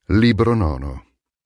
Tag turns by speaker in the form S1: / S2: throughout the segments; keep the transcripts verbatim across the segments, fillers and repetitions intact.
S1: Libro nono.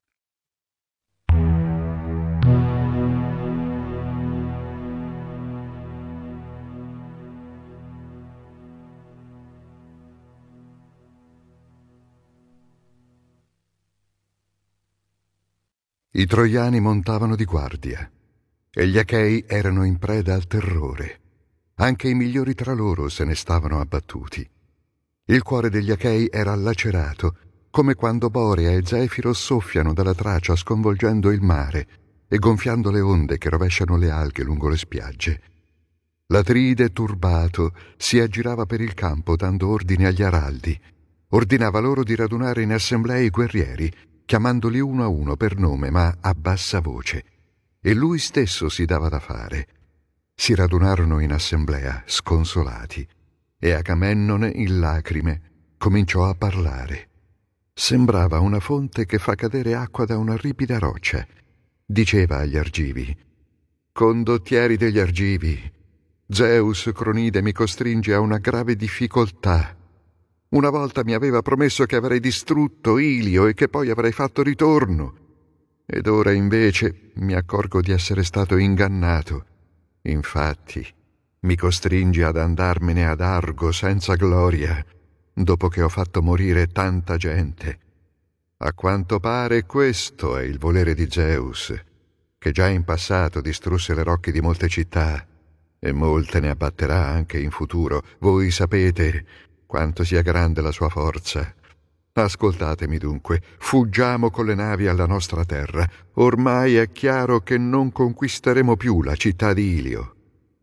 S1: I troiani montavano di guardia e gli Achei erano in preda al terrore. Anche i migliori tra loro se ne stavano abbattuti. Il cuore degli Achei era lacerato, come quando Borea e Zefiro soffiano dalla Tracia sconvolgendo il mare e gonfiando le onde che rovesciano le alghe lungo le spiagge. L'Atride, turbato, si aggirava per il campo dando ordine agli araldi. Ordinava loro di radunare in assemblea i guerrieri, chiamandoli uno a uno per nome, ma a bassa voce. E lui stesso si dava da fare. Si radunarono in assemblea, sconsolati, e Agamennone, in lacrime, cominciò a parlare. Sembrava una fonte che fa cadere acqua da una ripida roccia. Diceva agli Argivi: «Condottieri degli Argivi, Zeus Cronide mi costringe a una grave difficoltà. Una volta mi aveva promesso che avrei distrutto Ilio e che poi avrei fatto ritorno. Ed ora invece mi accorgo di essere stato ingannato. Infatti mi costringe ad andarmene ad Argo senza gloria, dopo che ho fatto morire tanta gente. A quanto pare questo è il volere di Zeus, che già in passato distrusse le rocche di molte città, e molte ne abbatterà anche in futuro. Voi sapete quanto sia grande la sua forza. Ascoltatemi dunque, fuggiamo con le navi alla nostra terra. Ormai è chiaro che non conquisteremo più la città di Ilio».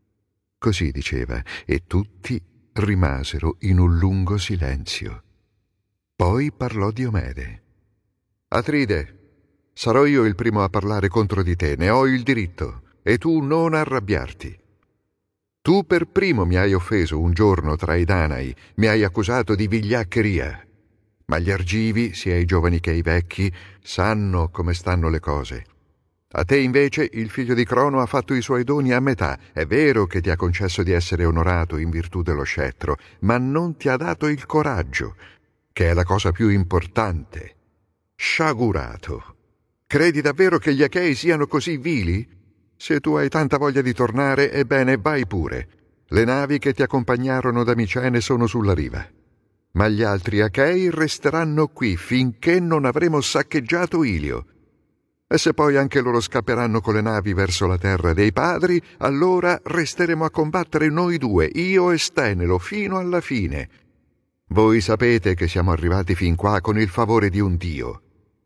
S1: Così diceva, e tutti rimasero in un lungo silenzio. Poi parlò Diomede. «Atride, sarò io il primo a parlare contro di te, ne ho il diritto, e tu non arrabbiarti. Tu per primo mi hai offeso un giorno tra i Danai, mi hai accusato di vigliaccheria. Ma gli Argivi, sia i giovani che i vecchi, sanno come stanno le cose. A te invece il figlio di Crono ha fatto i suoi doni a metà. È vero che ti ha concesso di essere onorato in virtù dello scettro, ma non ti ha dato il coraggio, che è la cosa più importante. Sciagurato! Credi davvero che gli Achei siano così vili? Se tu hai tanta voglia di tornare, ebbene vai pure. Le navi che ti accompagnarono da Micene sono sulla riva. Ma gli altri Achei resteranno qui finché non avremo saccheggiato Ilio. E se poi anche loro scapperanno con le navi verso la terra dei padri, allora resteremo a combattere noi due, io e Stenelo, fino alla fine. Voi sapete che siamo arrivati fin qua con il favore di un dio».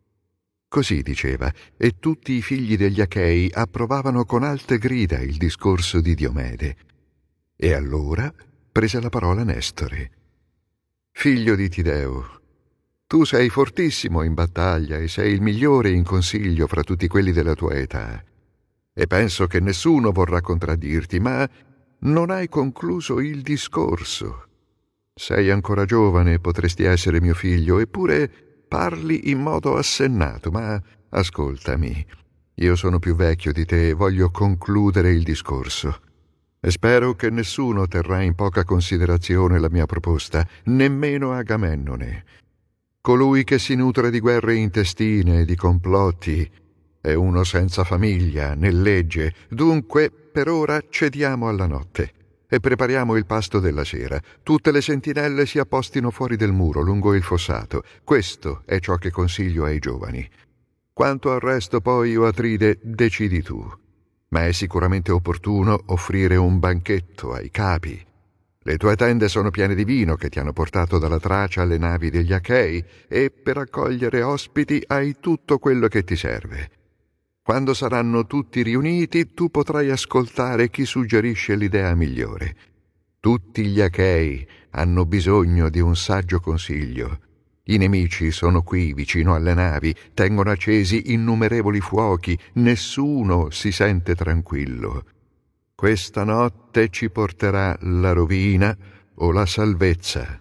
S1: Così diceva, e tutti i figli degli Achei approvavano con alte grida il discorso di Diomede. E allora prese la parola Nestore. «Figlio di Tideo, tu sei fortissimo in battaglia e sei il migliore in consiglio fra tutti quelli della tua età. E penso che nessuno vorrà contraddirti, ma non hai concluso il discorso. Sei ancora giovane, potresti essere mio figlio, eppure parli in modo assennato, ma ascoltami. Io sono più vecchio di te e voglio concludere il discorso. E spero che nessuno terrà in poca considerazione la mia proposta, nemmeno Agamennone. Colui che si nutre di guerre intestine e di complotti è uno senza famiglia né legge. Dunque, per ora cediamo alla notte e prepariamo il pasto della sera. Tutte le sentinelle si appostino fuori del muro, lungo il fossato. Questo è ciò che consiglio ai giovani. Quanto al resto poi, o Atride, decidi tu. Ma è sicuramente opportuno offrire un banchetto ai capi. Le tue tende sono piene di vino che ti hanno portato dalla Tracia alle navi degli Achei, e per accogliere ospiti hai tutto quello che ti serve. Quando saranno tutti riuniti, tu potrai ascoltare chi suggerisce l'idea migliore. Tutti gli Achei hanno bisogno di un saggio consiglio. I nemici sono qui vicino alle navi, tengono accesi innumerevoli fuochi, nessuno si sente tranquillo. Questa notte ci porterà la rovina o la salvezza».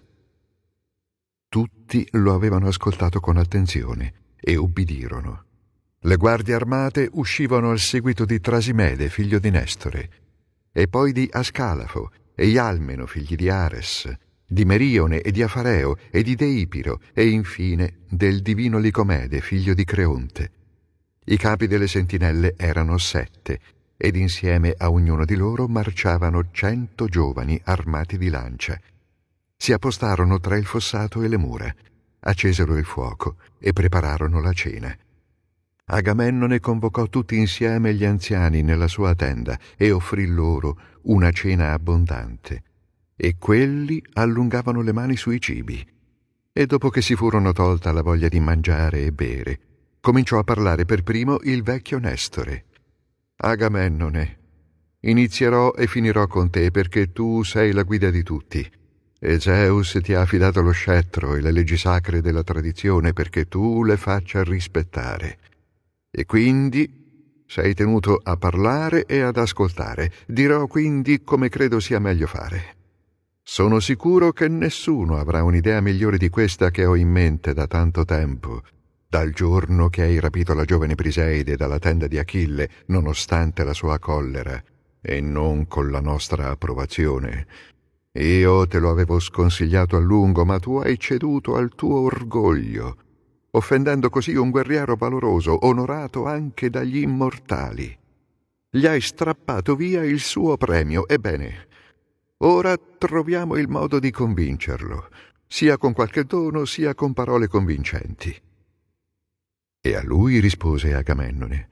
S1: Tutti lo avevano ascoltato con attenzione e ubbidirono. Le guardie armate uscivano al seguito di Trasimede, figlio di Nestore, e poi di Ascalafo e Ialmeno, figli di Ares, di Merione e di Afareo e di Deipiro e infine del divino Licomede, figlio di Creonte. I capi delle sentinelle erano sette ed insieme a ognuno di loro marciavano cento giovani armati di lancia. Si appostarono tra il fossato e le mura, accesero il fuoco e prepararono la cena. Agamennone convocò tutti insieme gli anziani nella sua tenda e offrì loro una cena abbondante. E quelli allungavano le mani sui cibi. E dopo che si furono tolta la voglia di mangiare e bere, cominciò a parlare per primo il vecchio Nestore. Agamennone, inizierò e finirò con te perché tu sei la guida di tutti. E Zeus ti ha affidato lo scettro e le leggi sacre della tradizione perché tu le faccia rispettare. E quindi sei tenuto a parlare e ad ascoltare. Dirò quindi come credo sia meglio fare. Sono sicuro che nessuno avrà un'idea migliore di questa che ho in mente da tanto tempo, dal giorno che hai rapito la giovane Briseide dalla tenda di Achille, nonostante la sua collera, e non con la nostra approvazione. Io te lo avevo sconsigliato a lungo, ma tu hai ceduto al tuo orgoglio, offendendo così un guerriero valoroso, onorato anche dagli immortali. Gli hai strappato via il suo premio. Ebbene, ora troviamo il modo di convincerlo, sia con qualche dono, sia con parole convincenti. E a lui rispose Agamennone: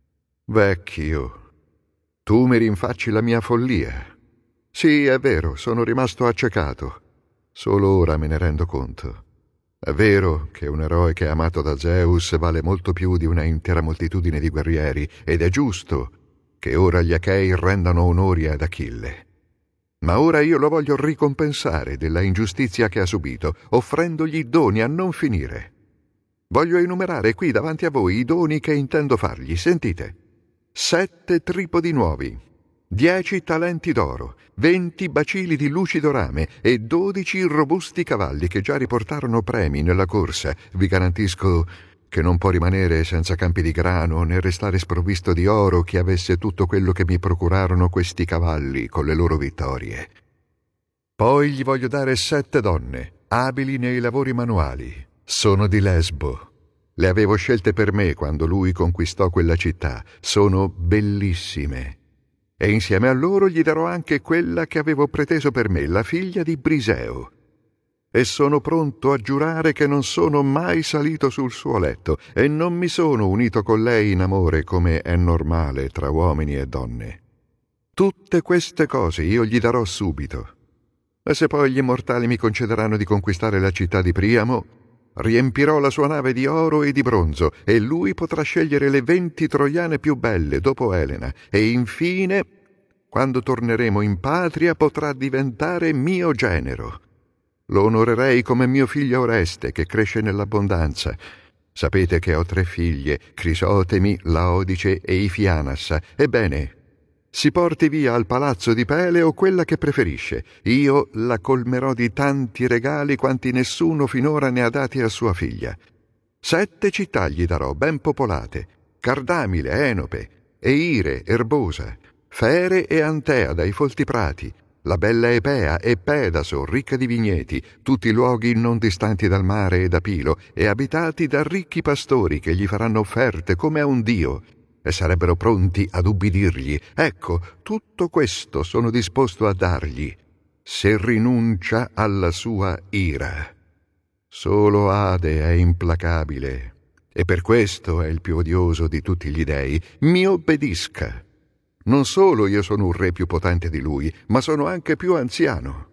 S1: Vecchio, tu mi rinfacci la mia follia. Sì, è vero, sono rimasto accecato. Solo ora me ne rendo conto. È vero che un eroe che è amato da Zeus vale molto più di una intera moltitudine di guerrieri, ed è giusto che ora gli Achei rendano onori ad Achille. Ma ora io lo voglio ricompensare della ingiustizia che ha subito, offrendogli doni a non finire. Voglio enumerare qui davanti a voi i doni che intendo fargli. Sentite: sette tripodi nuovi, dieci talenti d'oro, venti bacili di lucido rame e dodici robusti cavalli che già riportarono premi nella corsa. Vi garantisco che non può rimanere senza campi di grano né restare sprovvisto di oro chi avesse tutto quello che mi procurarono questi cavalli con le loro vittorie. Poi gli voglio dare sette donne, abili nei lavori manuali. Sono di Lesbo. Le avevo scelte per me quando lui conquistò quella città. Sono bellissime. E insieme a loro gli darò anche quella che avevo preteso per me, la figlia di Briseo. E sono pronto a giurare che non sono mai salito sul suo letto e non mi sono unito con lei in amore come è normale tra uomini e donne. Tutte queste cose io gli darò subito. E se poi gli immortali mi concederanno di conquistare la città di Priamo, riempirò la sua nave di oro e di bronzo e lui potrà scegliere le venti troiane più belle dopo Elena e infine, quando torneremo in patria, potrà diventare mio genero. Lo onorerei come mio figlio Oreste, che cresce nell'abbondanza. Sapete che ho tre figlie, Crisotemi, Laodice e Ifianassa. Ebbene, si porti via al palazzo di Peleo quella che preferisce. Io la colmerò di tanti regali quanti nessuno finora ne ha dati a sua figlia. Sette città gli darò, ben popolate: Cardamile, Enope, Eire, Erbosa, Fere e Antea dai folti prati, la bella Epea e Pedaso, ricca di vigneti, tutti luoghi non distanti dal mare e da Pilo, e abitati da ricchi pastori che gli faranno offerte come a un dio, e sarebbero pronti ad ubbidirgli. Ecco, tutto questo sono disposto a dargli, se rinuncia alla sua ira. Solo Ade è implacabile, e per questo è il più odioso di tutti gli dei. Mi obbedisca. Non solo io sono un re più potente di lui, ma sono anche più anziano.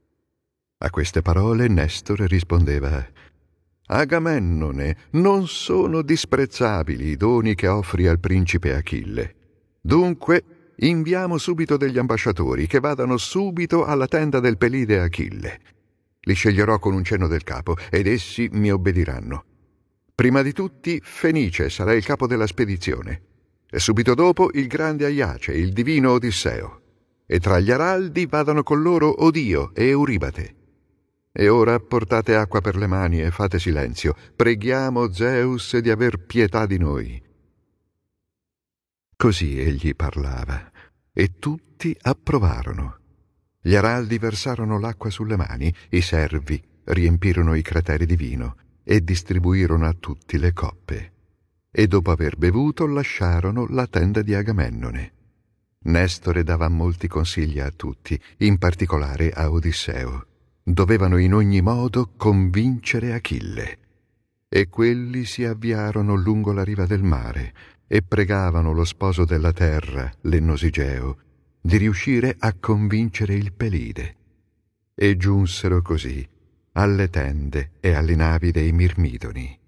S1: A queste parole Nestore rispondeva: Agamennone, non sono disprezzabili i doni che offri al principe Achille. Dunque, inviamo subito degli ambasciatori che vadano subito alla tenda del pelide Achille. Li sceglierò con un cenno del capo ed essi mi obbediranno. Prima di tutti Fenice sarà il capo della spedizione, e subito dopo il grande Aiace, il divino Odisseo, e tra gli araldi vadano con loro Odio e Euribate. E ora portate acqua per le mani e fate silenzio. Preghiamo Zeus di aver pietà di noi. Così egli parlava, e tutti approvarono. Gli araldi versarono l'acqua sulle mani, i servi riempirono i crateri di vino e distribuirono a tutti le coppe. E dopo aver bevuto lasciarono la tenda di Agamennone. Nestore dava molti consigli a tutti, in particolare a Odisseo. Dovevano in ogni modo convincere Achille. E quelli si avviarono lungo la riva del mare e pregavano lo sposo della terra, l'Ennosigeo, di riuscire a convincere il Pelide. E giunsero così alle tende e alle navi dei Mirmidoni.